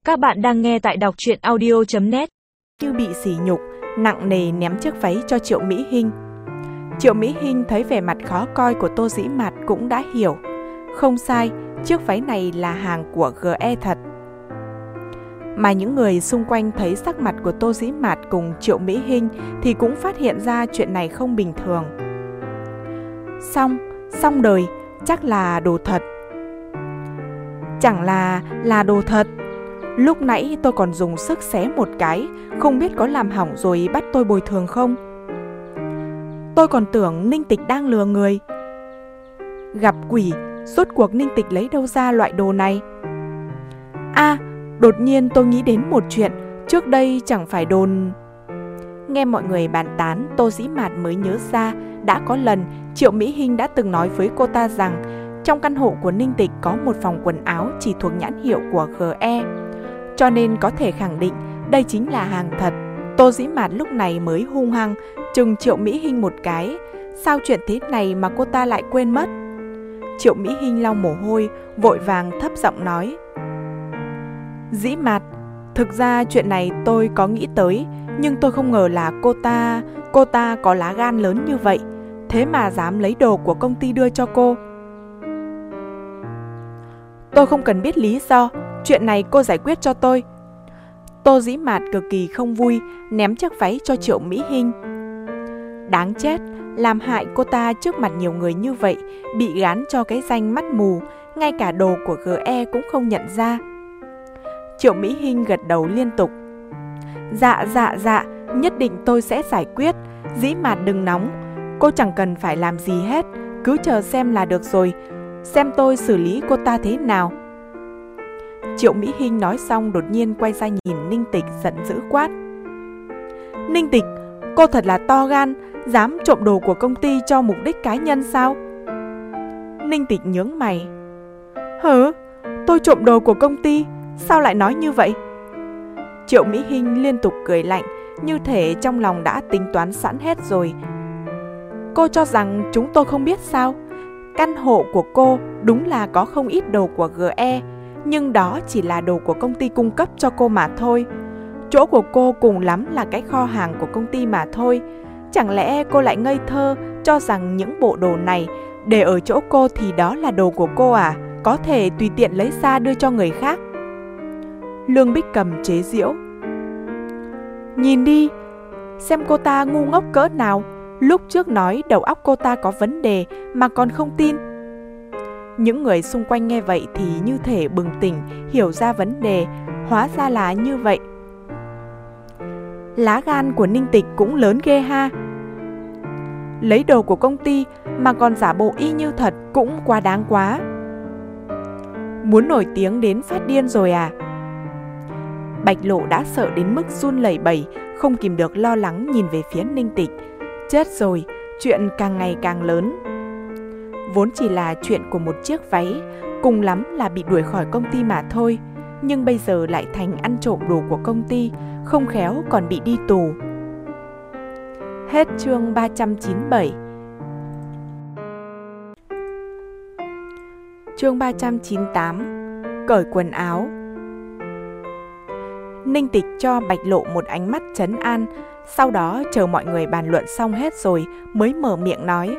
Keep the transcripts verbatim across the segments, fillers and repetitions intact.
Các bạn đang nghe tại đọc truyện audio chấm net. Như bị sỉ nhục, nặng nề ném chiếc váy cho Triệu Mỹ Hinh. Triệu Mỹ Hinh thấy vẻ mặt khó coi của Tô Dĩ Mạt cũng đã hiểu. Không sai, chiếc váy này là hàng của giê e thật. Mà những người xung quanh thấy sắc mặt của Tô Dĩ Mạt cùng Triệu Mỹ Hinh thì cũng phát hiện ra chuyện này không bình thường. Xong, xong đời, chắc là đồ thật. Chẳng là là đồ thật. Lúc nãy tôi còn dùng sức xé một cái, không biết có làm hỏng rồi bắt tôi bồi thường không? Tôi còn tưởng Ninh Tịch đang lừa người. Gặp quỷ, rốt cuộc Ninh Tịch lấy đâu ra loại đồ này? À, đột nhiên tôi nghĩ đến một chuyện, trước đây chẳng phải đồn... Nghe mọi người bàn tán, Tô Dĩ Mạt mới nhớ ra đã có lần Triệu Mỹ Hinh đã từng nói với cô ta rằng trong căn hộ của Ninh Tịch có một phòng quần áo chỉ thuộc nhãn hiệu của giê e, cho nên có thể khẳng định đây chính là hàng thật. Tô Dĩ Mạt lúc này mới hung hăng chừng Triệu Mỹ Hinh một cái. Sao chuyện thế này mà cô ta lại quên mất? Triệu Mỹ Hinh lau mồ hôi, vội vàng thấp giọng nói: Dĩ Mạt, thực ra chuyện này tôi có nghĩ tới, nhưng tôi không ngờ là cô ta, cô ta có lá gan lớn như vậy, thế mà dám lấy đồ của công ty đưa cho cô. Tôi không cần biết lý do, chuyện này cô giải quyết cho tôi. Tô Dĩ Mạt cực kỳ không vui, ném chiếc váy cho Triệu Mỹ Hinh. Đáng chết, làm hại cô ta trước mặt nhiều người như vậy, bị gán cho cái danh mắt mù, ngay cả đồ của giê e cũng không nhận ra. Triệu Mỹ Hinh gật đầu liên tục. Dạ dạ dạ, nhất định tôi sẽ giải quyết. Dĩ Mạt đừng nóng, cô chẳng cần phải làm gì hết, cứ chờ xem là được rồi, xem tôi xử lý cô ta thế nào. Triệu Mỹ Hinh nói xong đột nhiên quay ra nhìn Ninh Tịch giận dữ quát: Ninh Tịch, cô thật là to gan, dám trộm đồ của công ty cho mục đích cá nhân sao? Ninh Tịch nhướng mày: Hử? Tôi trộm đồ của công ty? Sao lại nói như vậy? Triệu Mỹ Hinh liên tục cười lạnh, như thể trong lòng đã tính toán sẵn hết rồi. Cô cho rằng chúng tôi không biết sao? Căn hộ của cô đúng là có không ít đồ của giê e, nhưng đó chỉ là đồ của công ty cung cấp cho cô mà thôi. Chỗ của cô cùng lắm là cái kho hàng của công ty mà thôi. Chẳng lẽ cô lại ngây thơ cho rằng những bộ đồ này để ở chỗ cô thì đó là đồ của cô à? Có thể tùy tiện lấy ra đưa cho người khác. Lương Bích Cầm chế giễu: Nhìn đi, xem cô ta ngu ngốc cỡ nào. Lúc trước nói đầu óc cô ta có vấn đề mà còn không tin. Những người xung quanh nghe vậy thì như thể bừng tỉnh, hiểu ra vấn đề, hóa ra là như vậy. Lá gan của Ninh Tịch cũng lớn ghê ha. Lấy đồ của công ty mà còn giả bộ y như thật cũng quá đáng quá. Muốn nổi tiếng đến phát điên rồi à? Bạch Lộ đã sợ đến mức run lẩy bẩy, không kìm được lo lắng nhìn về phía Ninh Tịch. Chết rồi, chuyện càng ngày càng lớn. Vốn chỉ là chuyện của một chiếc váy, cùng lắm là bị đuổi khỏi công ty mà thôi, nhưng bây giờ lại thành ăn trộm đồ của công ty, không khéo còn bị đi tù. Hết chương ba trăm chín mươi bảy. Chương ba trăm chín mươi tám. Cởi quần áo. Ninh Tịch cho Bạch Lộ một ánh mắt trấn an, sau đó chờ mọi người bàn luận xong hết rồi mới mở miệng nói: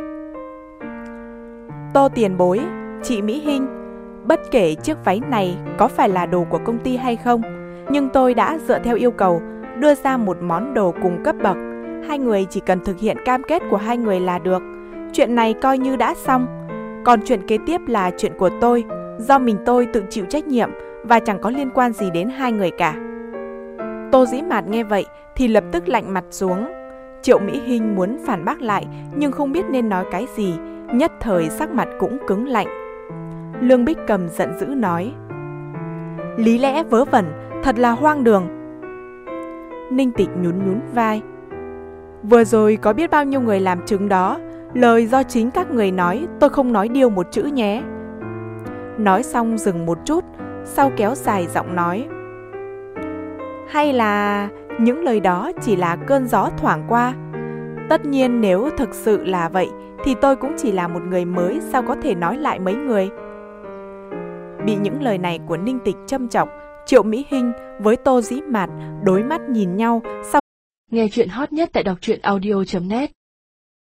Tô tiền bối, chị Mỹ Hinh, bất kể chiếc váy này có phải là đồ của công ty hay không, nhưng tôi đã dựa theo yêu cầu đưa ra một món đồ cùng cấp bậc. Hai người chỉ cần thực hiện cam kết của hai người là được. Chuyện này coi như đã xong. Còn chuyện kế tiếp là chuyện của tôi, do mình tôi tự chịu trách nhiệm và chẳng có liên quan gì đến hai người cả. Tô Dĩ Mạt nghe vậy thì lập tức lạnh mặt xuống. Triệu Mỹ Hinh muốn phản bác lại nhưng không biết nên nói cái gì, nhất thời sắc mặt cũng cứng lạnh. Lương Bích Cầm giận dữ nói: Lý lẽ vớ vẩn, thật là hoang đường. Ninh Tịch nhún nhún vai: Vừa rồi có biết bao nhiêu người làm chứng đó, lời do chính các người nói, tôi không nói điêu một chữ nhé. Nói xong dừng một chút, sau kéo dài giọng nói: Hay là những lời đó chỉ là cơn gió thoảng qua? Tất nhiên nếu thực sự là vậy thì tôi cũng chỉ là một người mới, sao có thể nói lại mấy người. Bị những lời này của Ninh Tịch châm chọc, Triệu Mỹ Hinh với Tô Dĩ Mạt đối mắt nhìn nhau sau. Nghe chuyện hot nhất tại đọc truyện audio chấm net